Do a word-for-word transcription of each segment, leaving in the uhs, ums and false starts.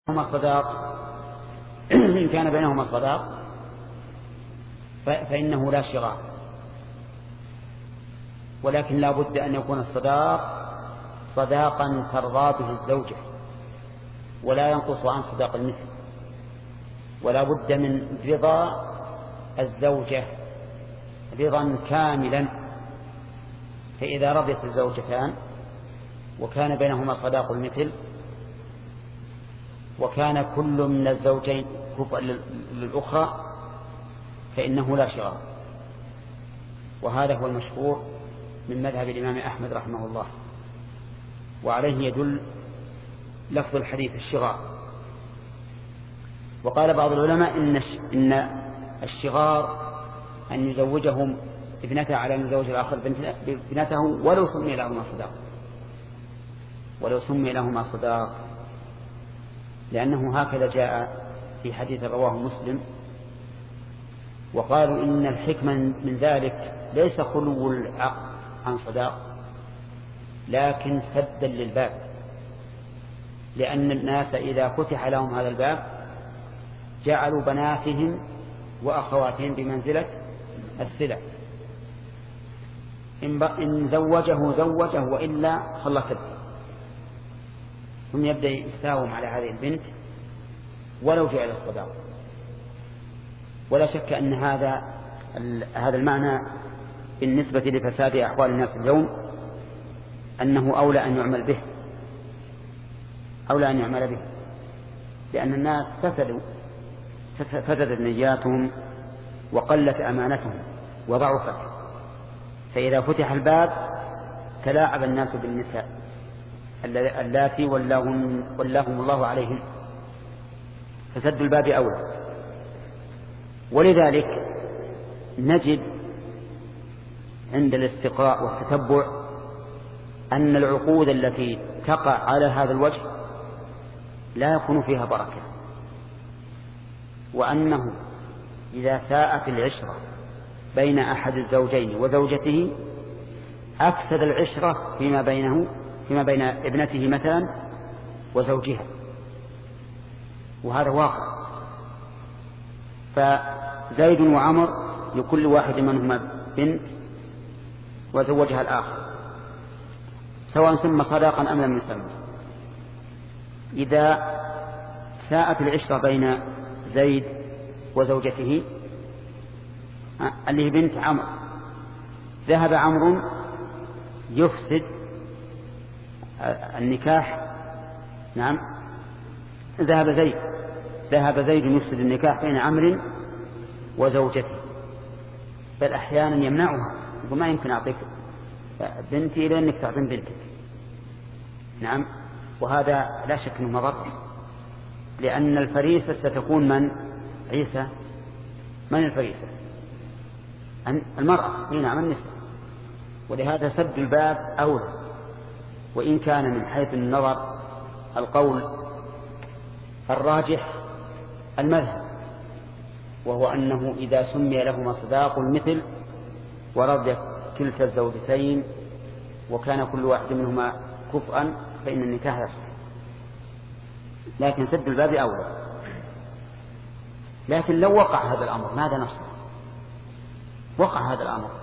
بينهما صداق إن كان بينهما صداق فإنه لا شراء، ولكن لا بد أن يكون الصداق صداقا ترضى به الزوجة ولا ينقص عن صداق المثل، ولا بد من رضا الزوجة رضا كاملا. فإذا رضيت الزوجتان وكان بينهما صداق المثل وكان كل من الزوجين كفءا للأخرى فإنه لا شراء، وهذا هو المشهور من مذهب الإمام أحمد رحمه الله، وعليه يدل لفظ الحديث الشغار. وقال بعض العلماء إن إن الشغار أن يزوجهم ابنته على أن يزوج الآخر ابنته ولو سمي لهما صداق ولو سمي لهما صداق لأنه هكذا جاء في حديث رواه مسلم. وقالوا إن الحكمة من ذلك ليس خلو العقد عن صداق لكن سدا للباب، لأن الناس إذا فتح لهم هذا الباب جعلوا بناتهم وأخواتهم بمنزلة السلع، إن زوجه زوجه وإلا خلص تبكي، ثم يبدأ يساوم على هذه البنت ولو جعل الصداق. ولا شك أن هذا هذا المعنى بالنسبة لفساد أحوال الناس اليوم أنه أولى أن يعمل به أولى أن يعمل به لأن الناس فسدوا فسدت نياتهم وقلت أمانتهم وضعفت، فإذا فتح الباب تلاعب الناس بالنساء اللاتي ولاهم, ولاهم الله عليهم، فسد الباب أولى. ولذلك نجد عند الاستقراء والتتبع أن العقود التي تقع على هذا الوجه لا يكون فيها بركة، وأنه إذا ساءت العشرة بين أحد الزوجين وزوجته أفسد العشرة فيما بينه فيما بين ابنته مثلا وزوجها، وهذا واقع. فزيد وعمر لكل واحد منهما بنت وزوجها الآخر سواء سمى صداقا أم لم يسمى. إذا ساءت العشرة بين زيد وزوجته اللي هي بنت عمرو، ذهب عمرو يفسد النكاح، نعم ذهب زيد ذهب زيد يفسد النكاح بين عمرو وزوجته، بل أحيانا يمنعها يقول ما يمكن أعطيك بنتي إلى أنك تعطين بنتك، نعم. وهذا لا شك أنه مضر، لأن الفريسة ستكون من عيسى من الفريسة المرأة، نعم النساء، ولهذا سد الباب أولى. وإن كان من حيث النظر القول الراجح المذهب، وهو أنه إذا سمي لهما صداق المثل ورضي كلتا الزوجتين وكان كل واحد منهما كفءا فإن النكاح يصح، لكن سد الباب أولى. لكن لو وقع هذا الأمر ماذا نصنع؟ وقع هذا الأمر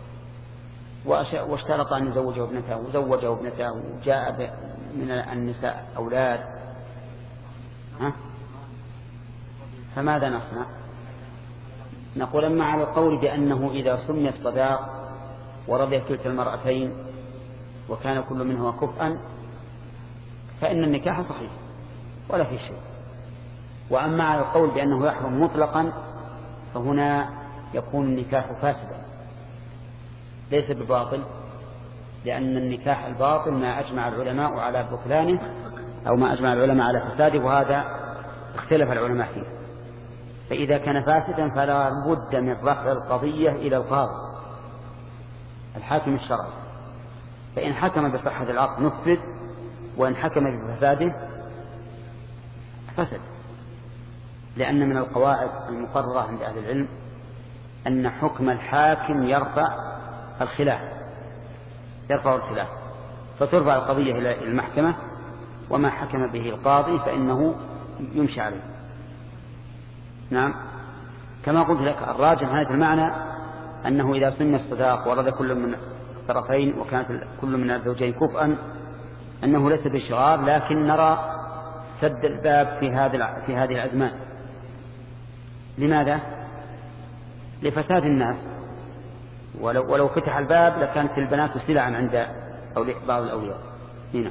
واشترط أن يزوجه ابنته وزوجه ابنته وجاء من النساء أولاد، ها؟ فماذا نصنع؟ نقول أما على القول بأنه إذا سمي الصداق ورضي كلتا المرأتين وكان كل منهما كفءا فإن النكاح صحيح ولا في شيء. وأما على القول بأنه يحرم مطلقا فهنا يكون النكاح فاسدا ليس بباطل، لأن النكاح الباطل ما أجمع العلماء على بطلانه أو ما أجمع العلماء على فساده، وهذا اختلف العلماء فيه. فإذا كان فاسدا فلا بد من رفع القضية إلى القاضي الحاكم الشرعي، فإن حكم بصحة العقد نفذ، وإن حكم بفساده فسد. لأن من القواعد المقررة عند أهل العلم أن حكم الحاكم يرفع الخلاف يرفع الخلاف فترفع القضية إلى المحكمة، وما حكم به القاضي فإنه يمشي عليه. نعم، كما قلت لك الراجح هذا المعنى أنه إذا سن الصداق ورد كل من الطرفين وكانت كل من الزوجين كفءا أنه ليس بالشغار، لكن نرى سد الباب في هذه في هذه الأزمان. لماذا؟ لفساد الناس، ولو, ولو فتح الباب لكانت البنات سلعا عند بعض الأولياء. هنا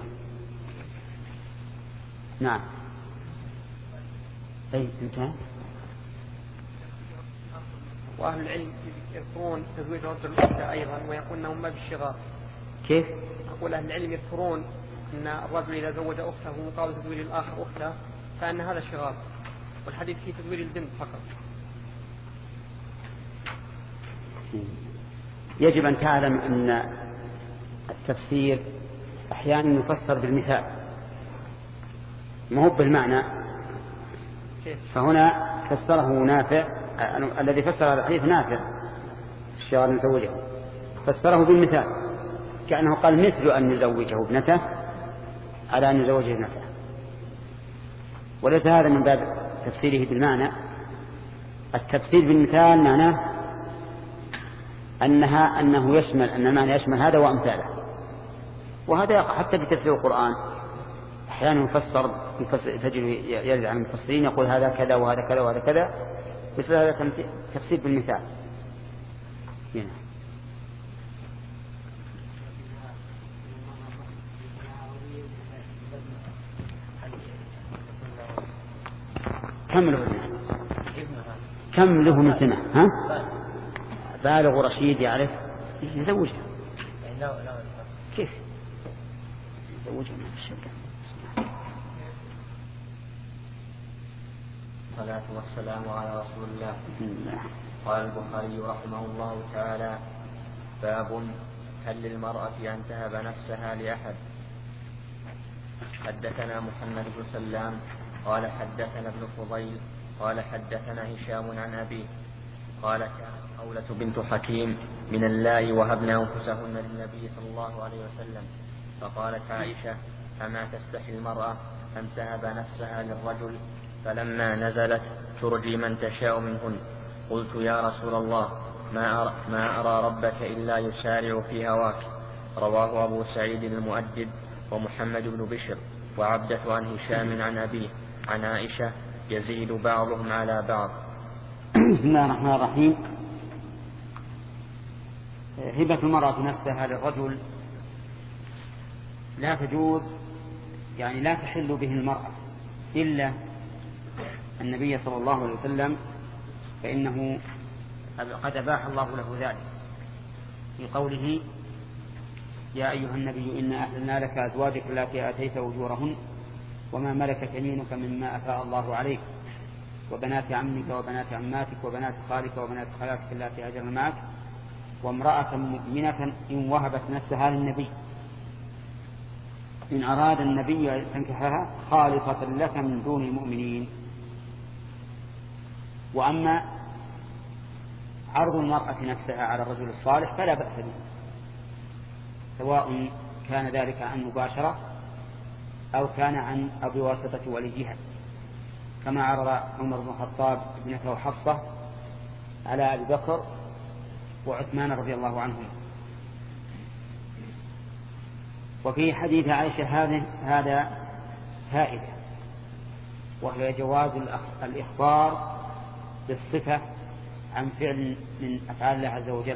نعم. أي انتهى. وأهل العلم يذكرون تزويج رجل الأختة أيضا ويقول أنهم ما بالشغار. كيف؟ أقول أهل العلم يذكرون أن الرجل إذا زوج أخته مقابل تزويج الآخر أخته فأن هذا شغار، والحديث في تزويج البنت فقط. يجب أن تعلم أن التفسير أحيانا يفسر بالمثال ما هو بالمعنى. فهنا فسره نافع، الذي فسر هذا الحديث نافع الشغار نزوجه، فسره بالمثال كأنه قال مثل أن نزوجه ابنته على أن نزوجه ابنته، وليس هذا من باب تفسيره بالمعنى. التفسير بالمثال معناه أنها أنه يشمل أن المعنى يشمل هذا وأمثاله، وهذا يقع حتى في تفسير القرآن. أحيانا يفسر تجد يرد عن المفسرين يقول هذا كذا وهذا كذا وهذا كذا، مثل هذا تفسير بالمثال. هنا كم له كم له من سنة؟ ها؟ بالغ رشيد يعرف يزوجها. كيف يزوجها من الشركة؟ الصلاة والسلام على رسول الله. قال البخاري رحمه الله تعالى: باب هل للمرأة أن تهب نفسها لأحد؟ حدثنا محمد بن سلام قال حدثنا ابن فضيل قال حدثنا هشام عن أبيه قال كانت خولة بنت حكيم من الله وهبن أنفسهن للنبي صلى الله عليه وسلم، فقالت عائشة: أما تستحي المرأة أن تهب نفسها للرجل؟ فلما نزلت ترجي من تشاء منهن قلت: يا رسول الله، ما أرى, ما أرى ربك إلا يسارع في هواك. رواه أبو سعيد المؤدب ومحمد بن بشر وعبدة عن هشام عن أبيه عن عائشة يزيد بعضهم على بعض. بسم الله الرحمن الرحيم. هبة المرأة نفسها للرجل لا تجوز، يعني لا تحل به المرأة إلا النبي صلى الله عليه وسلم، فإنه قد أباح الله له ذلك في قوله: يا أيها النبي إنا أحللنا لك أزواجك التي آتيت أجورهن وما ملكت يمينك مما أفاء الله عليك وبنات عمك وبنات عماتك وبنات خالك وبنات خالاتك التي هاجرن معك وامرأة مؤمنة إن وهبت نفسها للنبي إن أراد النبي أن يستنكحها خالصة لك من دون المؤمنين. وأما عرض المرأة نفسها على الرجل الصالح فلا بأس به، سواء كان ذلك عن مباشرة أو كان عن أو بواسطة وليها، كما عرض عمر بن الخطاب ابنته حفصة على أبي بكر وعثمان رضي الله عنهم. وفي حديث عائشة هذا هذا فائدة، وهي جواز الإخبار بالصفة عن فعل من أفعال الله عز وجل،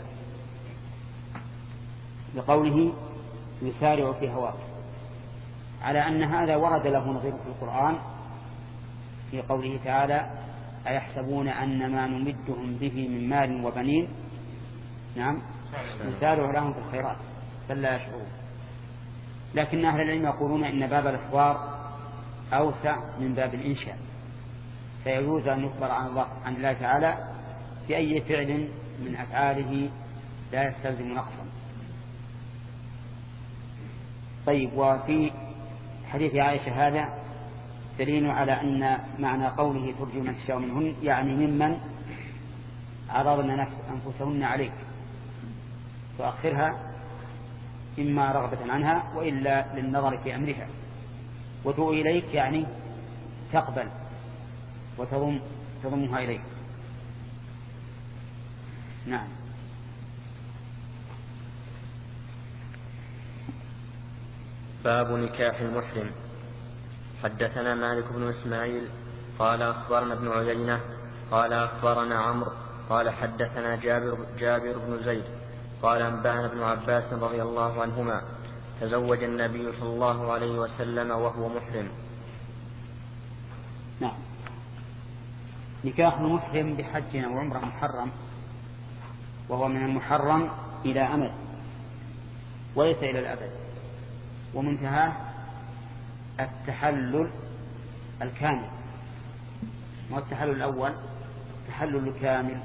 لقوله: يسارع في هواه، على أن هذا ورد له نظير في القرآن في قوله تعالى: أيحسبون أن ما نمدهم به من مال وبنين نعم يسارع لهم في الخيرات بل لا يشعرون. لكن أهل العلم يقولون إن باب الإخبار أوسع من باب الإنشاء، فيجوز أن يخبر عن الله عن الله تعالى بأي فعل من أفعاله لا يستلزم نقصا. طيب، وفي حديث عائشة هذا دليل على أن معنى قوله ترجو من تشاء منهن يعني ممن عرضن نفس أنفسهن عليك فأخرها إما رغبة عنها وإلا للنظر في أمرها، وتؤ إليك يعني تقبل وتضم تضمها إليك. نعم. باب نكاح المحرم. حدثنا مالك بن إسماعيل قال أخبرنا ابن عيينة قال أخبرنا عمرو قال حدثنا جابر, جابر بن زيد قال أنبأنا ابن عباس رضي الله عنهما تزوج النبي صلى الله عليه وسلم وهو محرم. نعم. نكاح المحرم بحج أو عمرة محرم، وهو من المحرم إلى أمد وليس إلى الأبد، ومنتهاه التحلل الكامل، والتحلل الأول التحلل الكامل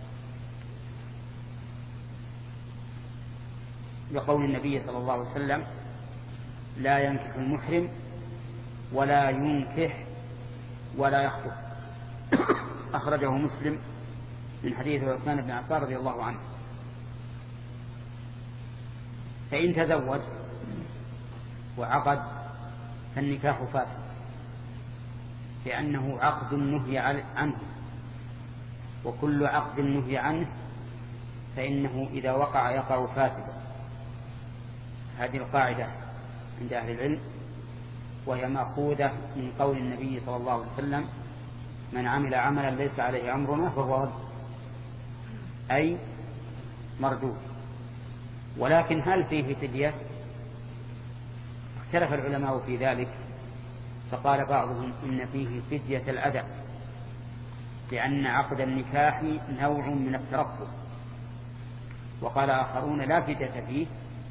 لقول النبي صلى الله عليه وسلم: لا ينكح المحرم ولا ينكح ولا يخطب. أخرجه مسلم من حديث عثمان بن عفان رضي الله عنه. فإن تزوج وعقد فالنكاح فاسد، لأنه عقد نهي عنه، وكل عقد نهي عنه فإنه إذا وقع يقع فاسدا. هذه القاعدة عند أهل العلم، وهي مأخوذة من قول النبي صلى الله عليه وسلم: من عمل عملا ليس عليه أمرنا فهو رد، أي مردود. ولكن هل فيه فدية؟ اختلف العلماء في ذلك، فقال بعضهم إن فيه فدية الأداء، لأن عقد النكاح نوع من الترفض. وقال آخرون لا فدية فيه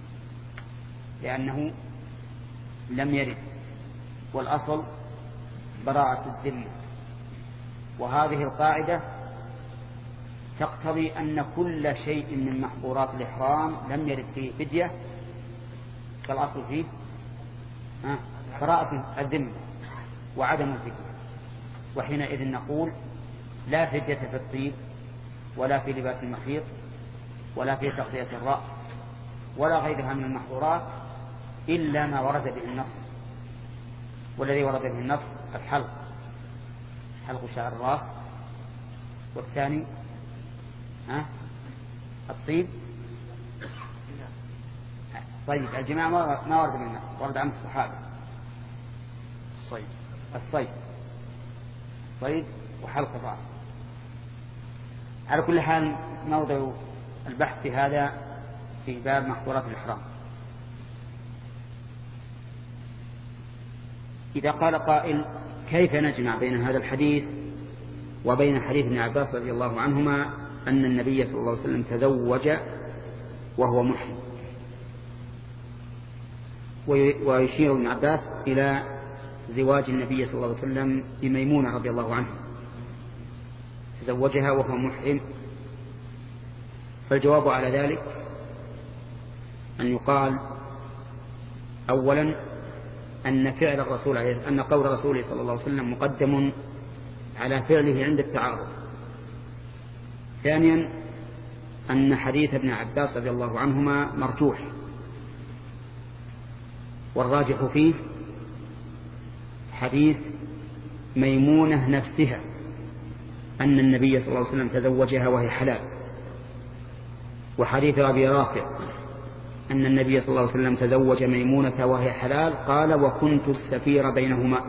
لأنه لم يرد، والأصل براءة الذمة. وهذه القاعدة تقتضي أن كل شيء من محظورات الإحرام لم يرد فيه فدية فالأصل فيه براءة الذمة وعدم الفدية. وحينئذ نقول لا فدية في الطيب ولا في لباس المخيط ولا في تغطية الرأس ولا غيرها من المحظورات إلا ما ورد به النص. والذي ورد به النص الحلق، حلق شعر الرأس، والثاني ها الطيب. طيب الجماع ما ورد به النص، ورد عن الصحابة. الصيد الصيد صيد وحلق الرأس. على كل حال موضع البحث في هذا في باب محظورات الإحرام. إذا قال قائل: كيف نجمع بين هذا الحديث وبين حديث ابن عباس رضي الله عنهما أن النبي صلى الله عليه وسلم تزوج وهو محرم؟ ويشير ابن عباس إلى زواج النبي صلى الله عليه وسلم بميمونة رضي الله عنها، تزوجها وهو محرم. فالجواب على ذلك أن يقال أولا أن فعل الرسول عليه أن قول رسوله صلى الله عليه وسلم مقدم على فعله عند التعارض. ثانيا أن حديث ابن عباس رضي الله عنهما مرجوح، والراجح فيه حديث ميمونة نفسها أن النبي صلى الله عليه وسلم تزوجها وهي حلال، وحديث أبي رافع أن النبي صلى الله عليه وسلم تزوج ميمونة وهي حلال، قال: وكنت السفير بينهما.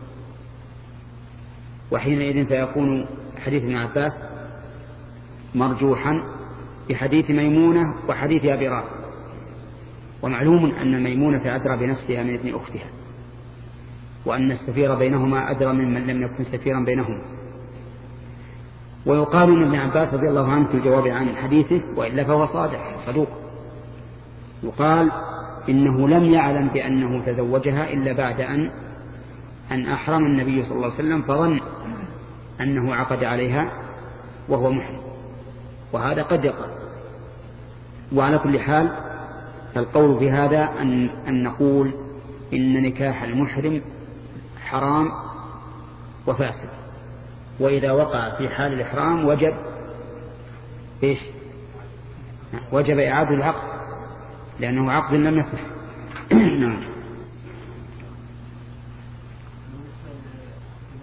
وحينئذ فيكون حديث ابن عباس مرجوحا بحديث ميمونة وحديث أبي رافع. ومعلوم أن ميمونة أدرى بنفسها من ابن أختها، وأن السفير بينهما أدرى ممن لم يكن سفيرا بينهما. ويقال أن ابن عباس رضي الله عنه في الجواب عن حديثه وإلا فهو صادق صدوق، يقال إنه لم يعلم بأنه تزوجها إلا بعد أن أن أحرم النبي صلى الله عليه وسلم، فظن أنه عقد عليها وهو محرم، وهذا قد يقع. وعلى كل حال فالقول في هذا أن, أن نقول إن نكاح المحرم حرام وفاسد، وإذا وقع في حال الإحرام وجب إيش؟ وجب إعادة العقد، لأنه عقد لم يصح. نعم.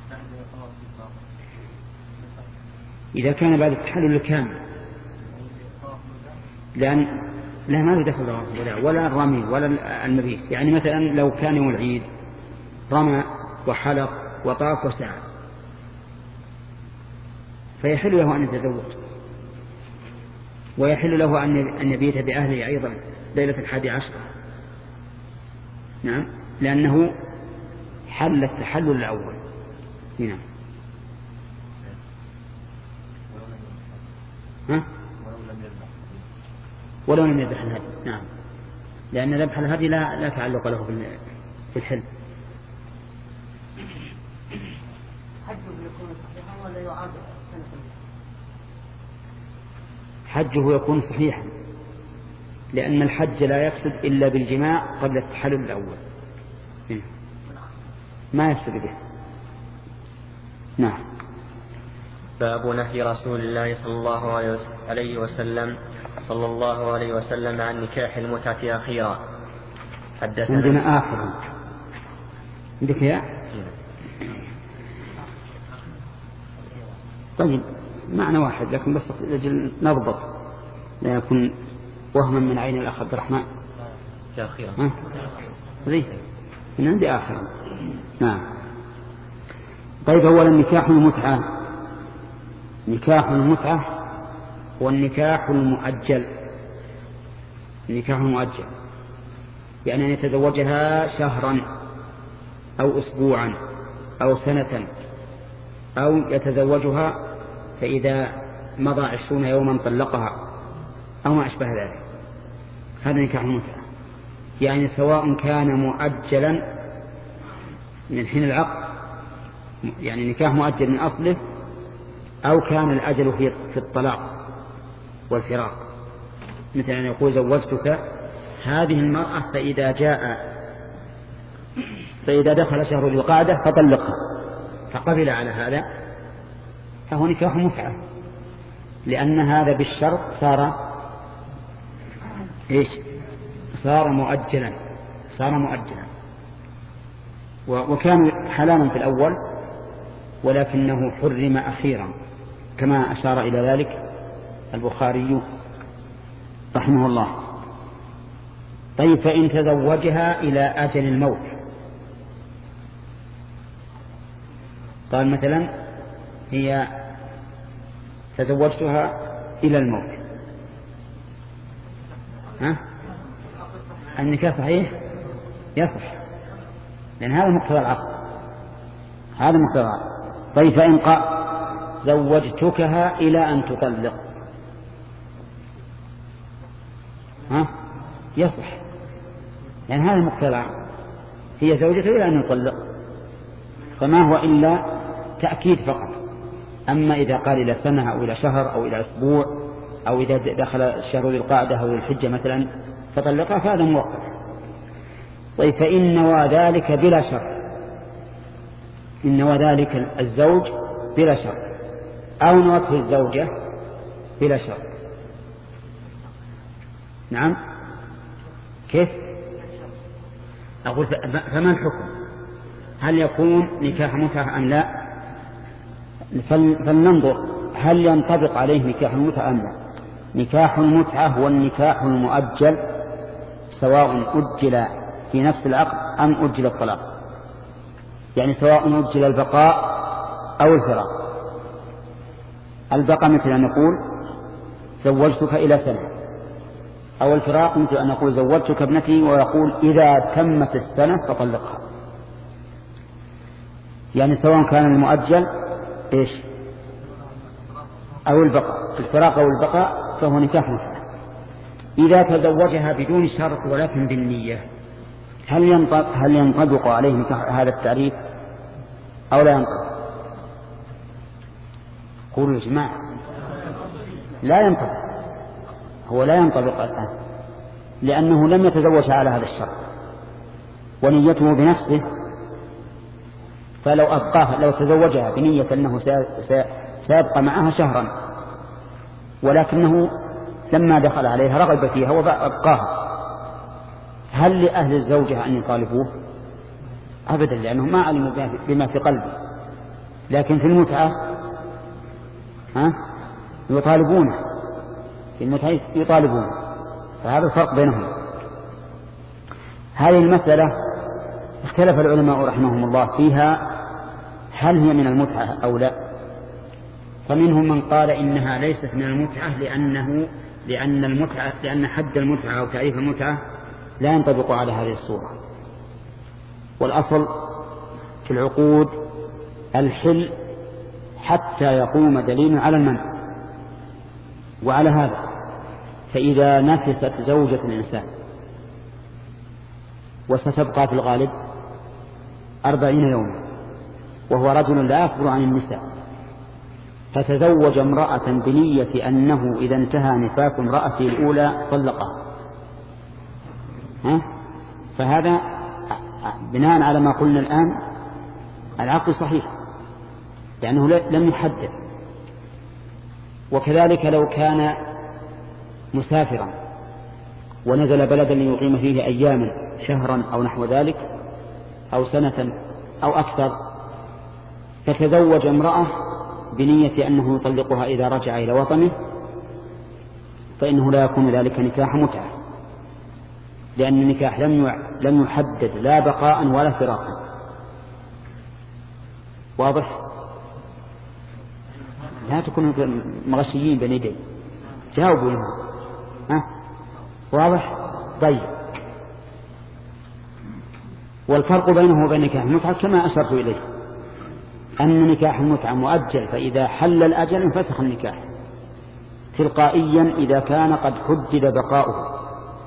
إذا كان بعد التحلل الكامل، لأن لا ما له دخل ولا ولا الرمي ولا المبيت. يعني مثلا لو كان يوم العيد رمى وحلق وطاف وسعى فيحل له أن يتزوج، ويحل له أن يبيت بأهله أيضا ليلة الحادي عشر. نعم، لأنه حل التحلل الأول. نعم. ها؟ ولو لم يذبح الهدي. نعم، لأن ذبح الهدي لا لا تعلق له في الحل. حجه يكون صحيحا، لأن الحج لا يقصد إلا بالجماع قبل التحلل الأول، ما يقصد به. نعم. باب نهي رسول الله صلى الله عليه وسلم صلى الله عليه وسلم عن نكاح المتعة أخيرا. حدثنا عندنا آخرا عندك يا طيب معنى واحد، لكن بس لجل نضبط لا يكون وهما من عين الأخ عبد الرحمن. أخيرا ها ذي من عندي آخرا. نعم. طيب، أولا نكاح المتعة. نكاح المتعة والنكاح المؤجل. النكاح المؤجل يعني أن يتزوجها شهرا أو أسبوعا أو سنة، أو يتزوجها فإذا مضى عشرون يوما طلقها أو ما أشبه ذلك. هذا نكاح المتعة، يعني سواء كان مؤجلا من حين العقد، يعني نكاح مؤجل من أصله، أو كان الأجل في الطلاق والفراق، مثل أن يقول زوجتك هذه المرأة فإذا جاء فإذا دخل شهر ذي القعدة فطلقها، فقبل على هذا، فهو نكاح متعة، لأن هذا بالشرط صار إيش؟ صار مؤجلا، صار مؤجلا. وكان حلالا في الأول ولكنه حرم أخيرا، كما أشار إلى ذلك البخاري رحمه الله. طيب، فإن تزوجها إلى أجل الموت، قال مثلا هي تزوجتها إلى الموت، ها؟ النكاح صحيح يصح، لأن هذا مقتضى العقد، هذا مقتضى العقد. طيب، فإن قال زوجتكها إلى أن تطلق، ها؟ يصح، لأن هذا مقتضى العقد، هي زوجته إلى أن يطلق، فما هو إلا تأكيد فقط. أما إذا قال إلى سنة أو إلى شهر أو إلى أسبوع أو إذا دخل شهر ذي القعدة أو الحجة مثلا فطلقها، فهذا موقف. طيب، فإن نوى ذلك بلا شرط، إن نوى ذلك الزوج بلا شرط أو نوته الزوجة بلا شرط. نعم، كيف؟ أقول فما الحكم؟ هل يكون نكاح متعة أم لا؟ فلننظر هل ينطبق عليه نكاح المتعة أم لا. نكاح المتعة هو النكاح المؤجل، سواء أجل في نفس العقد أم أجل الطلاق، يعني سواء أجل البقاء أو الفراق. البقاء مثل أن نقول زوجتك إلى سنة، أو الفراق مثل أن نقول زوجتك ابنتي ويقول إذا تمت السنة فطلقها. يعني سواء كان المؤجل إيش أو البقاء، الفراق أو البقاء، فهو نكاح متعة. إذا تزوجها بدون شرط ولكن بالنية، هل ينطبق هل ينطبق عليه نكاح هذا التعريف أو لا ينطبق؟ قولوا يا جماعة، لا ينطبق، هو لا ينطبق الآن، لأنه لم يتزوج على هذا الشرط ونيته بنفسه. فلو أبقاها، لو تزوجها بنية أنه سيبقى معها شهرا، ولكنه لما دخل عليها رغب فيها وأبقاها، هل لأهل الزوجة أن يطالبوه؟ أبدا، لأنهم ما علموا بما في قلبه، لكن في المتعة ها يطالبونه، في المتعة يطالبونه، فهذا الفرق بينهم. هذه المسألة اختلف العلماء رحمهم الله فيها هل هي من المتعة أو لا. فمنهم من قال إنها ليست من المتعة لأنه لأن المتعة لأن حد المتعة أو تعريف المتعة لا ينطبق على هذه الصورة، والأصل في العقود الحل حتى يقوم دليل على المنع. وعلى هذا فإذا نفست زوجة الإنسان وستبقى في الغالب أربعين يوما وهو رجل لا يصبر عن النساء، فتزوج امرأة بنية أنه إذا انتهى نفاس امرأته الأولى طلقها، ها؟ فهذا بناء على ما قلنا الآن العقد صحيح لأنه لم يحدد. وكذلك لو كان مسافرا ونزل بلدا ليقيم فيه أياما شهرا أو نحو ذلك أو سنة أو أكثر، فتزوج امرأة بنية أنه يطلقها إذا رجع إلى وطنه، فإنه لا يكون ذلك نكاح متعة، لأن النكاح لم يحدد لا بقاء ولا فراقا. واضح؟ لا تكونوا مغشيين بين يدي، جاوبوا لهم. ها؟ واضح؟ طيب. والفرق بينه وبين نكاح المتعة كما أشرت إليه أن نكاح المتعة مؤجل، فإذا حل الأجل انفسخ النكاح تلقائيا إذا كان قد حدد بقاؤه،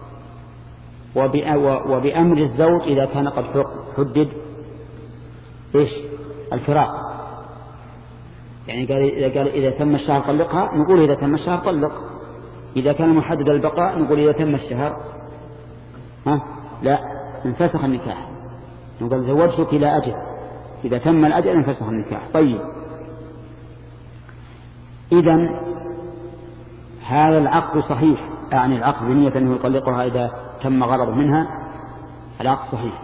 وبأمر الزوج إذا كان قد حدد إيش الفراق. يعني قال إذا قال إذا تم الشهر طلقها نقول إذا تم الشهر طلق، إذا كان محدد البقاء نقول إذا تم الشهر ها لا انفسخ النكاح، نقول زوجتك إلى أجل، إذا تم الأجل انفسخ النكاح. طيب، إذن هذا العقد صحيح، يعني العقد بنية أنه يطلقها إذا تم غرض منها، العقد صحيح.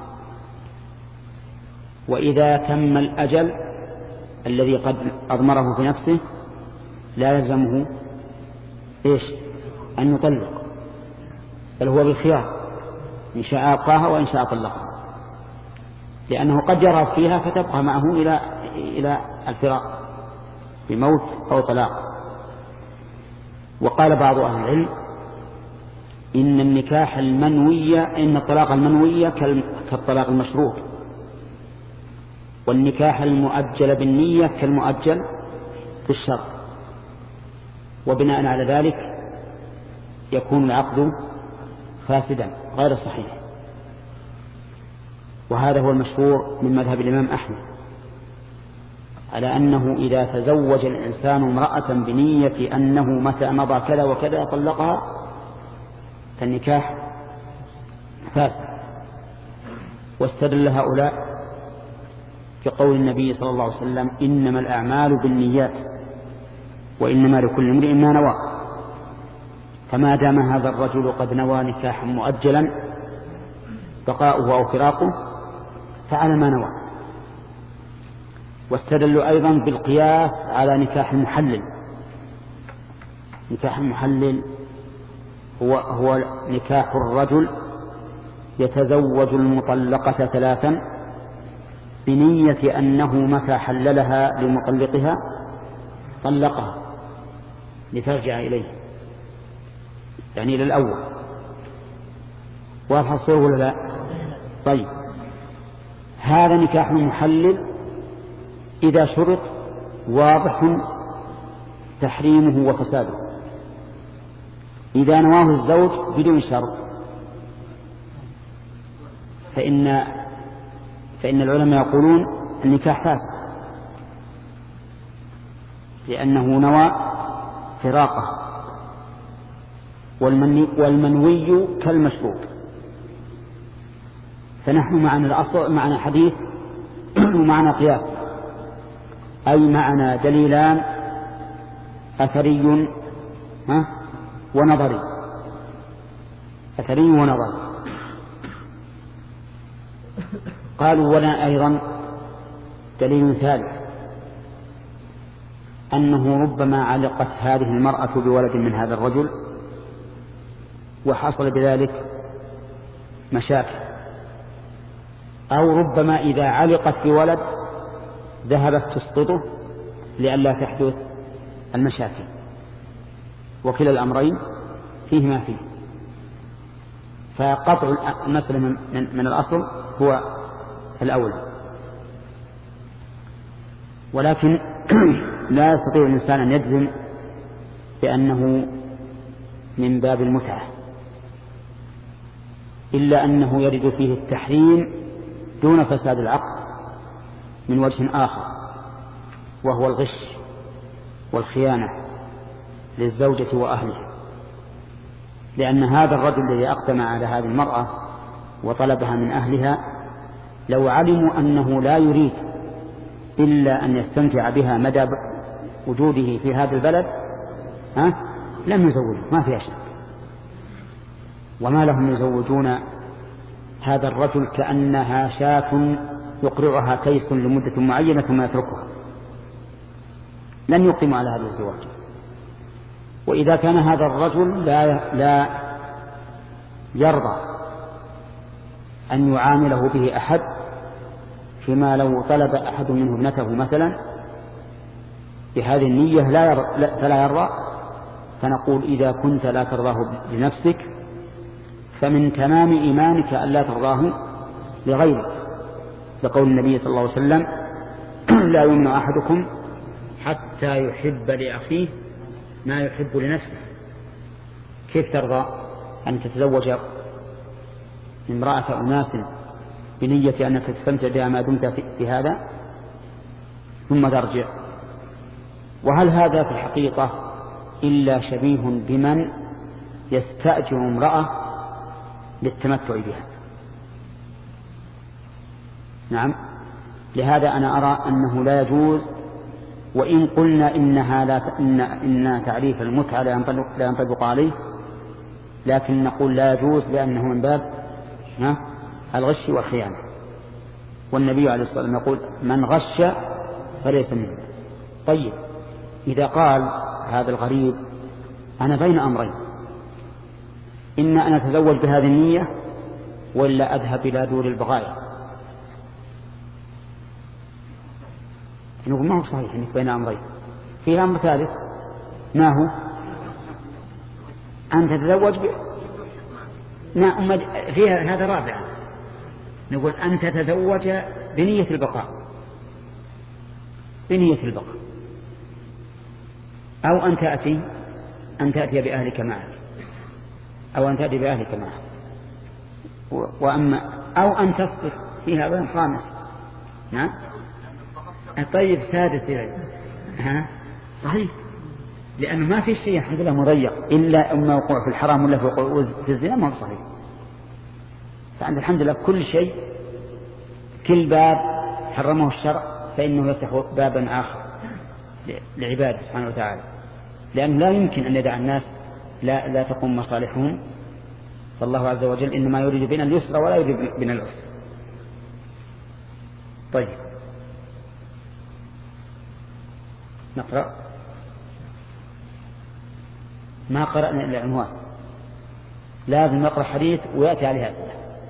وإذا تم الأجل الذي قد أضمره في نفسه لا يلزمه إيش أن يطلق، بل هو بالخيار إن شاء أبقاها وإن شاء طلقها، لأنه قد يرغب فيها فتبقى معه إلى إلى الفراق بموت أو طلاق. وقال بعض أهل العلم إن النكاح المنوي إن الطلاق المنوي كالطلاق المشروط، والنكاح المؤجل بالنية كالمؤجل في الشرط، وبناء على ذلك يكون العقد فاسدا غير صحيح. وهذا هو المشهور من مذهب الإمام أحمد على أنه إذا تزوج الإنسان امرأة بنية أنه متى مضى كذا وكذا طلقها فالنكاح فاسد. واستدل هؤلاء كقول النبي صلى الله عليه وسلم إنما الأعمال بالنيات وإنما لكل امرئ ما نوى، فما دام هذا الرجل قد نوى نكاحا مؤجلا بقاؤه أو فراقه فعلى ما نوى. واستدلوا أيضا بالقياس على نكاح المحلل. نكاح المحلل هو, هو نكاح الرجل يتزوج المطلقة ثلاثا بنية أنه متى حللها لمطلقها طلقها لترجع إليه، يعني إلى الأول. واضح الصورة ولا لا؟ طيب، هذا نكاح محلل إذا شرط واضح تحريمه وفساده. إذا نواه الزوج بدون شرط فإن فإن العلماء يقولون النكاح فاسد، لأنه نوى فراقه، والمنوي كالمشروط. فنحن معنا الأصل معنا حديث ومعنا قياس، أي معنا دليلان أثري ونظري، أثري ونظري. قالوا ولا أيضا دليل ثالث أنه ربما علقت هذه المرأة بولد من هذا الرجل وحصل بذلك مشاكل، أو ربما إذا علقت بولد ذهبت تسقطه لئلا تحدث المشاكل، وكلا الأمرين فيه ما فيه. فقطع المسألة من الأصل هو الأولى، ولكن لا يستطيع الإنسان أن يجزم بأنه من باب المتعة، إلا أنه يرد فيه التحريم دون فساد العقد من وجه آخر، وهو الغش والخيانة للزوجة وأهلها، لأن هذا الرجل الذي أقدم على هذه المرأة وطلبها من أهلها لو علموا أنه لا يريد إلا أن يستمتع بها مدى وجوده في هذا البلد ها لم يزوجوا، ما فيها شك. وما لهم يزوجون هذا الرجل كأنها شاة يقرعها كيس لمدة معينة ثم يتركها، لن يقيم على هذا الزواج. وإذا كان هذا الرجل لا, لا يرضى أن يعامله به أحد، فيما لو طلب أحد منه ابنته مثلا بهذه النية لا يرضى فلا يرضى، فنقول إذا كنت لا ترضاه لنفسك فمن تمام إيمانك أن لا ترضاه لغيرك، لقول النبي صلى الله عليه وسلم لا يؤمن أحدكم حتى يحب لأخيه ما يحب لنفسه. كيف ترضى أن تتزوج امرأة أناس بنية أنك تستمتع بها ما دمت في هذا ثم ترجع؟ وهل هذا في الحقيقة إلا شبيه بمن يستأجر امرأة للتمتع بها؟ نعم، لهذا أنا أرى أنه لا يجوز، وإن قلنا إنها لا إن, إن تعريف المتعة لا ينطبق, لا ينطبق عليه، لكن نقول لا يجوز لأنه من باب الغش والخيانة. والنبي عليه الصلاة والسلام يقول من غش فليس منه. طيب إذا قال هذا الغريب أنا بين أمرين، إن أن أتزوج بهذه النية ولا أذهب إلى دور البغايا، نقول ما هو صحيح إنك بين أمرين، فيها أمر ثالث ما هو أن تتزوج ب... نعم فيها هذا رابعا، نقول أن تتزوج بنية البقاء بنية البقاء أو أن تأتي أن تأتي بأهلك معك أو أن تأتي بأهلك معك و... وأما أو أن تسقط فيها بين خامس. نعم طيب سادس يعني. ها صحيح، لأنه ما في شيء الحمد لله مضيق إلا أما وقوع في الحرام ولا في وقوع في الزنا، ما هو صحيح. فعند الحمد لله كل شيء كل باب حرمه الشرع فإنه يفتح بابا آخر لعباده سبحانه وتعالى، لأنه لا يمكن أن يدع الناس لا, لا تقوم مصالحهم، فالله عز وجل إنما يريد بنا اليسر ولا يريد بنا العسر. طيب نقرأ، ما قرأنا إلا العنوان، لازم نقرأ حديث ويأتي عليها أسئلة.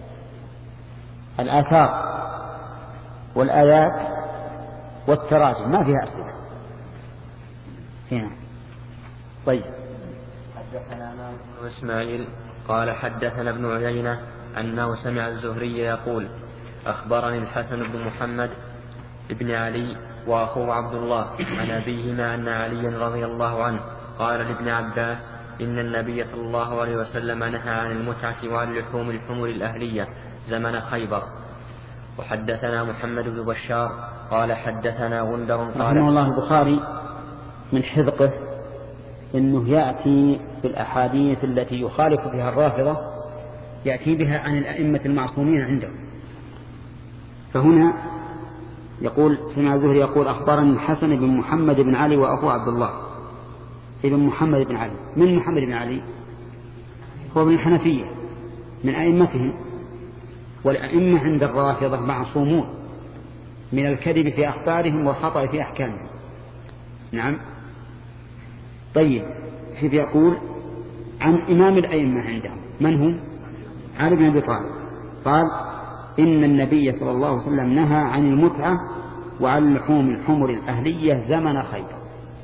الآثار والآيات والتراجم ما فيها أسئلة هنا. طيب حدثنا مالك بن إسماعيل قال حدثنا ابن عيينة أنه سمع الزهري يقول أخبرني الحسن بن محمد ابن علي وأخوه عبد الله عن أبيهما أن عليا رضي الله عنه قال لابن عباس إن النبي صلى الله عليه وسلم نهى عن المتعة وعن لحوم الحمر الأهلية زمن خيبر. وحدثنا محمد بن بشار قال حدثنا غندر قال رحمه الله البخاري من حذقه إنه يأتي في الأحاديث التي يخالف بها الرافضة يأتي بها عن الأئمة المعصومين عنده. فهنا يقول سمع الزهري يقول أخبرني الحسن بن محمد بن علي وأخوه عبد الله ابن محمد بن علي. من محمد بن علي؟ هو من الحنفية من أئمتهم، والأئمة عند الرافضة معصومون من الكذب في أخبارهم والخطأ في أحكامهم، نعم. طيب شوف يقول عن إمام الأئمة عندهم من هم؟ علي بن أبي طالب قال إن النبي صلى الله عليه وسلم نهى عن المتعة وعن لحوم الحمر الأهلية زمن خيبر.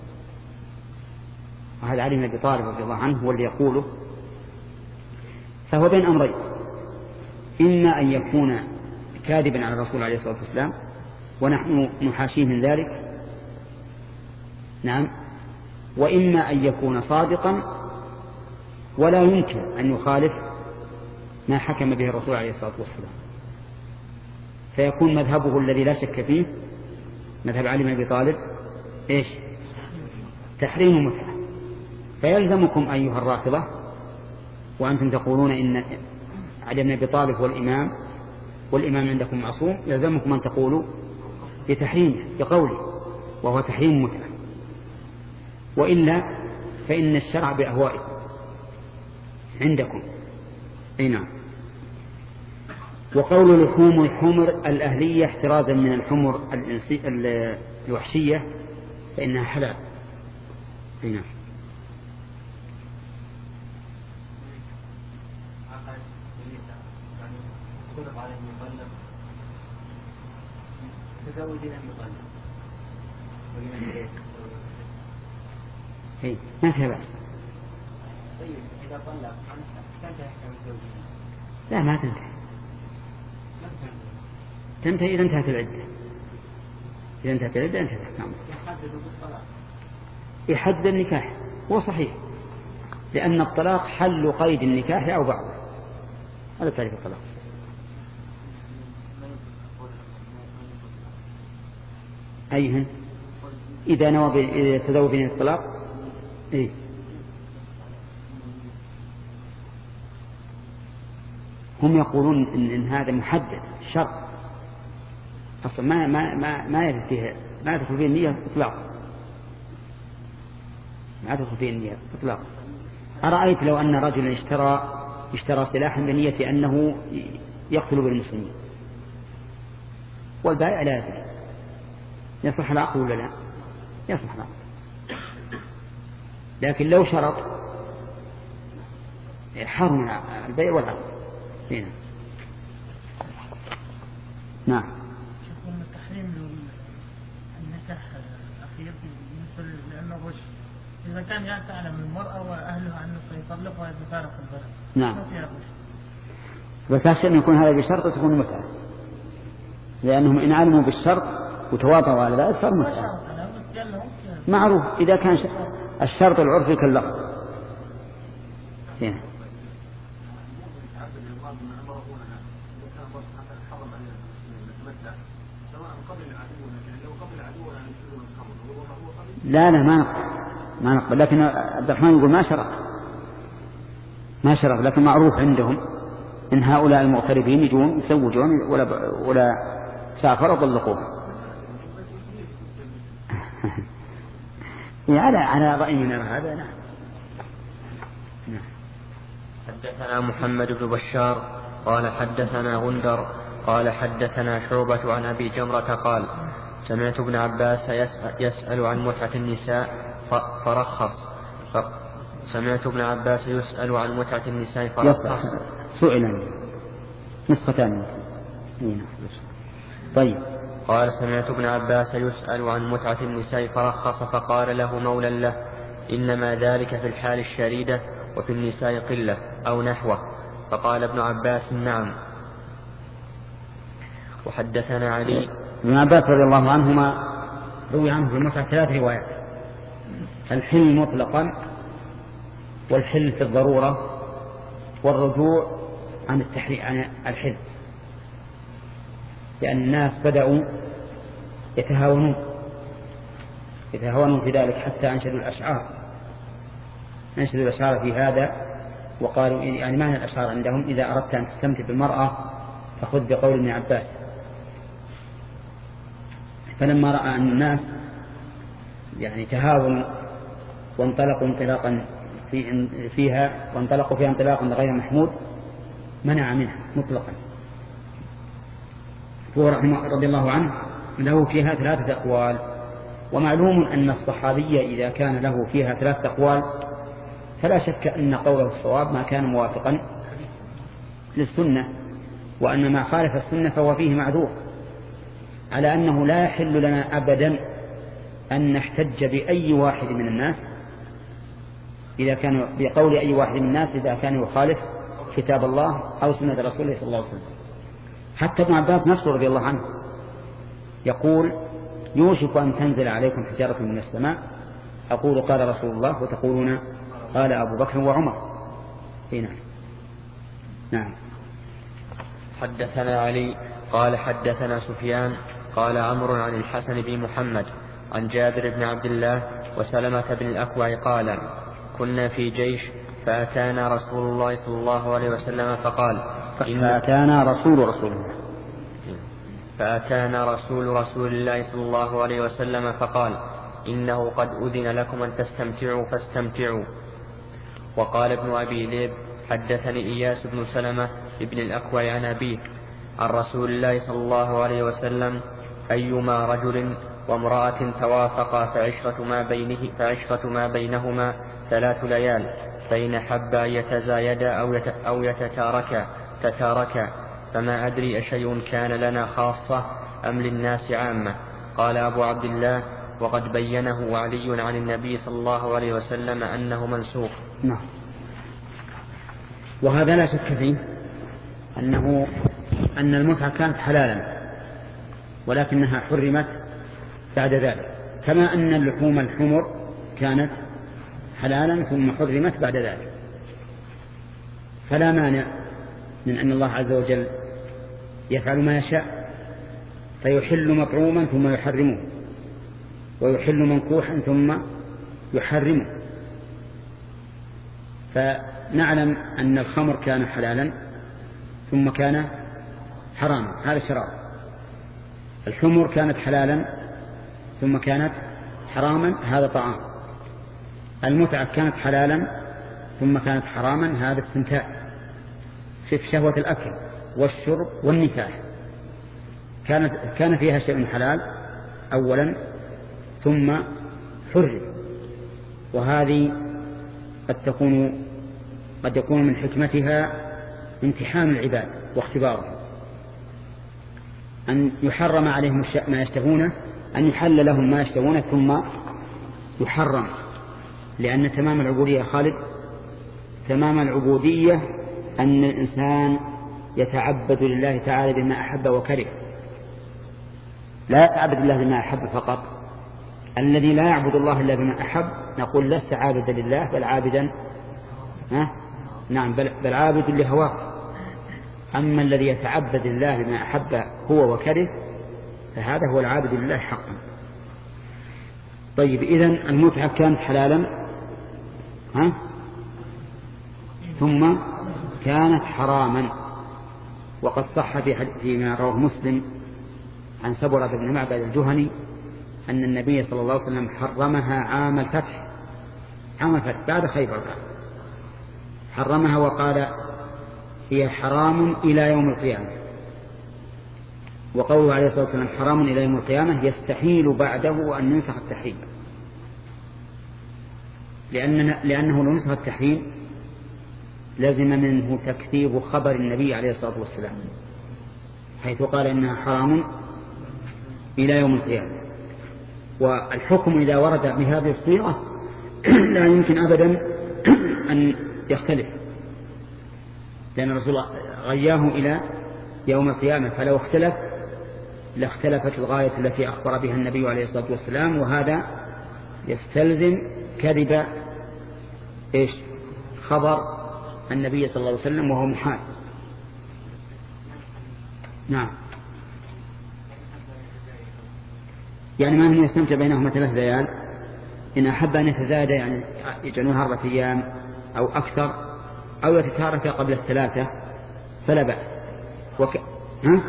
وهذا علي بن أبي طالب رضي الله عنه هو اللي يقوله. فهو بين أمرين، إما أن يكون كاذبا على الرسول عليه الصلاة والسلام ونحن نحاشيه من ذلك، نعم، وإما أن يكون صادقا ولا يمكن أن يخالف ما حكم به الرسول عليه الصلاة والسلام، فيكون مذهبه الذي لا شك فيه مذهب علي بن أبي طالب إيش؟ تحريم المتعة. فيلزمكم أيها الرافضة وأنتم تقولون إن علي بن أبي طالب هو الإمام والإمام عندكم معصوم، يلزمكم أن تقولوا بتحريمه بقوله وهو تحريم المتعة، وإلا فإن الشرع بأهوائكم عندكم. أي نعم. وقول لحوم الحمر الأهلية احترازا من الحمر الوحشية فإنها حلال. أي نعم. هي ما فيها بأس. طيب إذا طلق تنتهي لا ما تنتهي، تنتهي إذا انتهت العدة. إذا انتهت العدة انتهت. نعم. يحدد النكاح هو صحيح، لأن الطلاق حل قيد النكاح أو بعضه، هذا تعريف الطلاق. أيهن إذا نوى تزوج بين الطلاق إيه؟ هم يقولون إن, إن هذا محدد شرط أصلا ما ما ما ما يدخل فيه ما يدخل فيه النية إطلاقا، ما يدخل فيه النية إطلاقا. أرأيت لو أن رجلا اشترى اشترى سلاحا بنية أنه يقتل بالمسلمين والبائع لا يدري، يصح العقد ولا لا؟ يصح العقد. لكن لو شرط حرم البيع والعقد. هنا نعم. شوفوا التحريم النكاح الأخير بالنسبة لأنه الرشد إذا كان تعلم المرأة وأهلها أنه سيطلقها بفارق البلد. نعم. بس أخشى أن يكون هذا بشرط تكون متعة، لأنهم إن علموا بالشرط وتواطوا على ذلك صار متعة. معروف إذا كان الشرط العرفي كاللفظ. هنا لا لا ما نقبل ما نقبل لكن عبد الرحمن يقول ما شرط ما شرط لكن معروف عندهم إن هؤلاء المغتربين يجون يتزوجون ولا ولا سافروا طلقوه. على على رأينا هذا. نعم. حدثنا محمد بن بشار قال حدثنا غندر قال حدثنا شعبة عن أبي جمرة قال سمعت ابن عباس يسأل, يسأل عن متعة النساء فرخص سمعت ابن عباس يسأل عن متعة النساء فرخص. سئل نسختان. طيب. قال سمعت ابن عباس يسأل عن متعة النساء فرخص فقال له مولى له إنما ذلك في الحال الشريدة وفي النساء قلة أو نحوه. فقال ابن عباس نعم. وحدثنا علي ابن عباس رضي الله عنهما روي عنه في المتعة ثلاث روايات: الحل مطلقا والحل في الضرورة والرجوع عن التحريم عن الحل، لأن الناس بدأوا يتهاونون يتهاونون في ذلك حتى أنشدوا الأشعار أنشدوا الأشعار في هذا وقالوا يعني معنى الأشعار عندهم إذا أردت أن تستمتع بالمرأة فخذ بقول ابن عباس. فلما رأى أن الناس يعني تهاونوا وانطلقوا انطلاقا في فيها وانطلقوا فيها انطلاقا غير محمود منع منها مطلقا. هو رضي الله عنه له فيها ثلاثة أقوال: ومعلوم أن الصحابي إذا كان له فيها ثلاث أقوال فلا شك أن قوله الصواب ما كان موافقا للسنة، وأن ما خالف السنة فهو فيه معذور، على أنه لا يحل لنا أبدا أن نحتج بأي واحد من الناس إذا كان بقول أي واحد من الناس إذا كان يخالف كتاب الله أو سنة رسوله صلى الله عليه وسلم. حتى ابن عباس نفسه رضي الله عنه يقول يوشك أن تنزل عليكم حجارة من السماء، أقول قال رسول الله وتقولون قال أبو بكر وعمر. هنا نعم. حدثنا علي قال حدثنا سفيان قال عمرو عن الحسن بن محمد عن جابر بن عبد الله وسلمة بن الأكوع قال كنا في جيش فأتانا رسول الله صلى الله عليه وسلم فقال فأتانا رسول رسول الله فأتانا رسول رسول الله صلى الله عليه وسلم فقال إنه قد أذن لكم أن تستمتعوا فاستمتعوا. وقال ابن أبي ذئب حدثني إياس بن سلمة ابن الأكوع عن أبيه عن رسول الله صلى الله عليه وسلم أيما رجل وامرأة توافقا فعشرة ما, بينه فعشرة ما بينهما ثلاث ليال، فإن حبا يتزايدا أو, يت أو يتتاركا تتاركا، فما أدري أشيء كان لنا خاصة أم للناس عامة. قال أبو عبد الله وقد بينه علي عن النبي صلى الله عليه وسلم أنه منسوخ. نعم. وهذا لا شك فيه أنه أن المتعة كانت حلالا ولكنها حرمت بعد ذلك، كما أن اللحوم الحمر كانت حلالا ثم حرمت بعد ذلك. فلا مانع من أن الله عز وجل يفعل ما يشاء، فيحل مطعوما ثم يحرمه، ويحل منكوحا ثم يحرمه. فنعلم أن الخمر كان حلالا ثم كان حراما، هذا شراب. الحمر كانت حلالا ثم كانت حراما، هذا طعام. المتعة كانت حلالا ثم كانت حراما، هذا استمتاع. شوف شهوة الأكل والشرب والنكاح كانت كان فيها شيء حلال أولا ثم حرم، وهذه قد تكون قد يكون من حكمتها امتحان العباد واختبارهم، أن يحرم عليهم ما يشتهونه، أن يحل لهم ما يشتهونه ثم يحرم، لأن تمام العبودية خالد تمام العبودية أن الإنسان يتعبد لله تعالى بما أحب وكره، لا يتعبد الله بما أحب فقط. الذي لا يعبد الله إلا بما أحب نقول لست عابدا لله بل عابدا ها؟ نعم بل, بل عابد لهواه. أما الذي يتعبد الله بما أحب هو وكره فهذا هو العابد لله حقا. طيب إذن المتعة كانت حلالا ها؟ ثم كانت حراما. وقد صح فيما رواه مسلم عن سبرة بن معبد الجهني أن النبي صلى الله عليه وسلم حرمها عام الفتح عام الفتح بعد خيبر، حرمها وقال هي حرام إلى يوم القيامة. وقوله عليه الصلاة والسلام حرام إلى يوم القيامة يستحيل بعده أن ينسخ التحريم، لأننا لأنه لو نسخ التحريم لازم منه تكذيب خبر النبي عليه الصلاة والسلام، حيث قال إنها حرام إلى يوم القيامة. والحكم إذا ورد بهذه الصيغة لا يمكن أبدا أن يختلف، لأن الرسول غياه إلى يوم القيامة، فلو اختلف لاختلفت الغاية التي أخبر بها النبي عليه الصلاة والسلام، وهذا يستلزم كذب إيش خبر النبي صلى الله عليه وسلم وهو محال. نعم. يعني ما من يستمتع بينهما ثلاث ليال، إن أحب أن يتزايد يعني يجعلونها أربعة أيام أو أكثر أو يتتارك قبل الثلاثة فلا بأس. وك... ها؟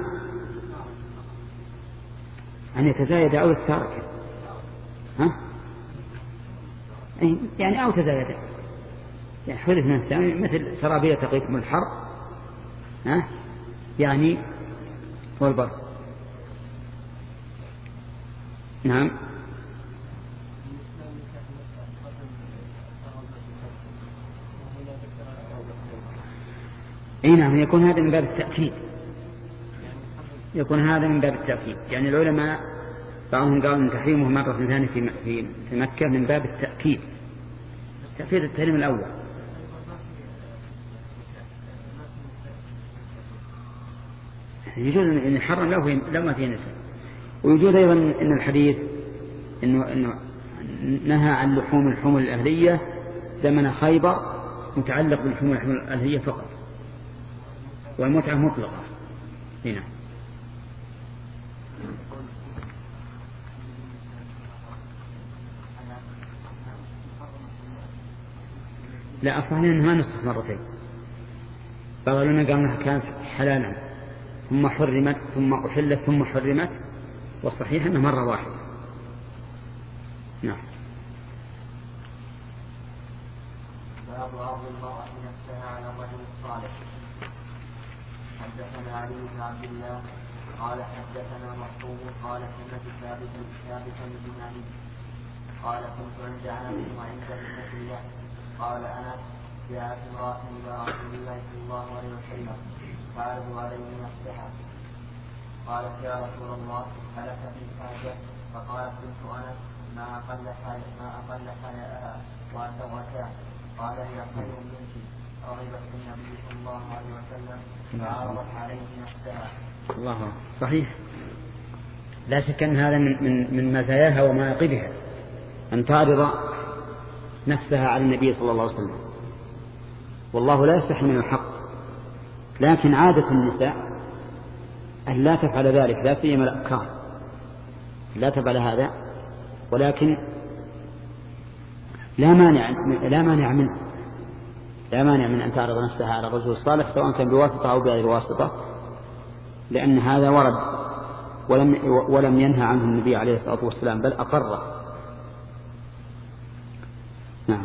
أن يتزايد أو يتتارك ها؟ يعني أو تزايد يعني حلف من الثاني مثل سرابيل تقيكم الحر ها؟ يعني والبر. نعم. اي نعم، يكون هذا من باب التأكيد، يكون هذا من باب التأكيد. يعني العلماء بعضهم قالوا ان تحريمه مرة ثانية في في في مكة من باب التأكيد، تأكيد التحريم الأول. يجوز ان يحرم له لو ما فيه نساء. ويجوز ايضا ان الحديث انه انه نهى عن لحوم الحمل الأهلية زمن خيبر متعلق بالحمل الأهلية فقط، والمتعة مطلقة هنا. لا، أصلا أنه ما نسخ مرتين. بعض العلماء قالوا أنها كانت حلالا ثم حرمت ثم أحلت ثم حرمت، والصحيح أنها مرة واحدة. نعم. باب عرض المرأة نفسها على الرجل الصالح. حدثنا علي بن عبد الله قال حدثنا مخطوب قال سمعت ثابتا ثابتا البناني قال كنت عند انس وعند ابنة الله قال انس جاءت امرأة الى رسول الله صلى الله عليه وسلم تعرض عليه نفسها قالت يا رسول الله هلك في حاجة؟ فقالت كنت انس ما اقل حاجة ما اقل حياءها واتوتاه قال هي خير منك رغبت النبي صلى الله عليه وسلم فعرضت عليه نفسها. الله صحيح، لا شك أن هذا من من من مزاياها ومناقبها أن تعرض نفسها على النبي صلى الله عليه وسلم، والله لا يستحي من الحق. لكن عادة النساء أن لا تفعل ذلك، لا سيما الأبكار لا تفعل هذا، ولكن لا مانع لا مانع منه لا مانع من أن تعرض نفسها على الرجل الصالح سواء كان بواسطة أو بغير واسطة، لأن هذا ورد ولم ولم ينهى عنه النبي عليه الصلاة والسلام بل أقره. نعم.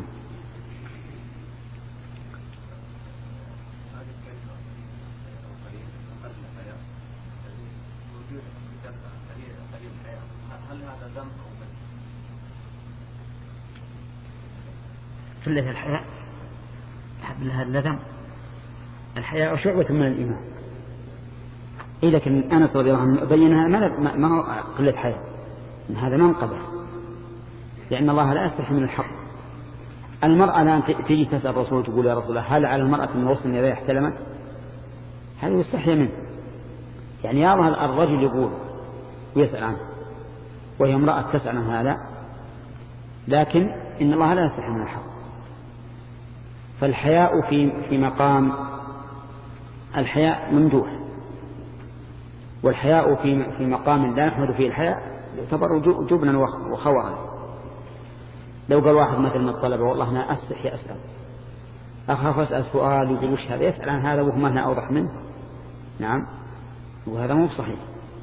قلة الحياء هذا ذنب. الحياء شعبة من الإيمان. إيه لكن أنس رضي الله عنه بينها ما هو قلة حياء، إن هذا منقبة، لأن الله لا يستحي من الحق. المرأة الآن تيجي تسأل الرسول تقول يا رسول الله هل على المرأة من وصل يديها احتلمت؟ هذا يستحي منه. يعني يظهر الرجل يقول ويسأل عنه وهي امرأة تسأل عن هذا، لكن إن الله لا يستحي من الحق. فالحياء في في مقام الحياء ممدوح، والحياء في في مقام لا يحمد فيه الحياء يعتبر جبنا وخورا. لو قال واحد مثل من الطلبة والله أنا أستحي أسأل، أخاف أسأل سؤال يقول وش هذا، يسأل عن هذا وهو ما أوضح منه. نعم، وهذا مو صحيح.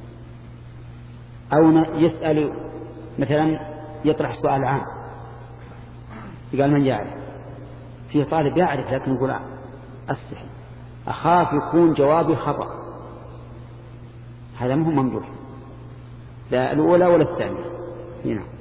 أو يسأل مثلا يطرح سؤال عام قال من يعرف، في طالب يعرف لكن يقول أستحي أخاف يكون جوابي خطأ، هذا مو ممدوح لا الأولى ولا الثانية. هنا